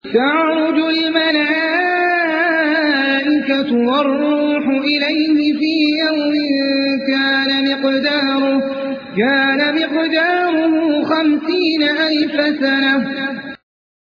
تعرج الملائكة والروح إليه في يوم كان مقداره 50,000 سنة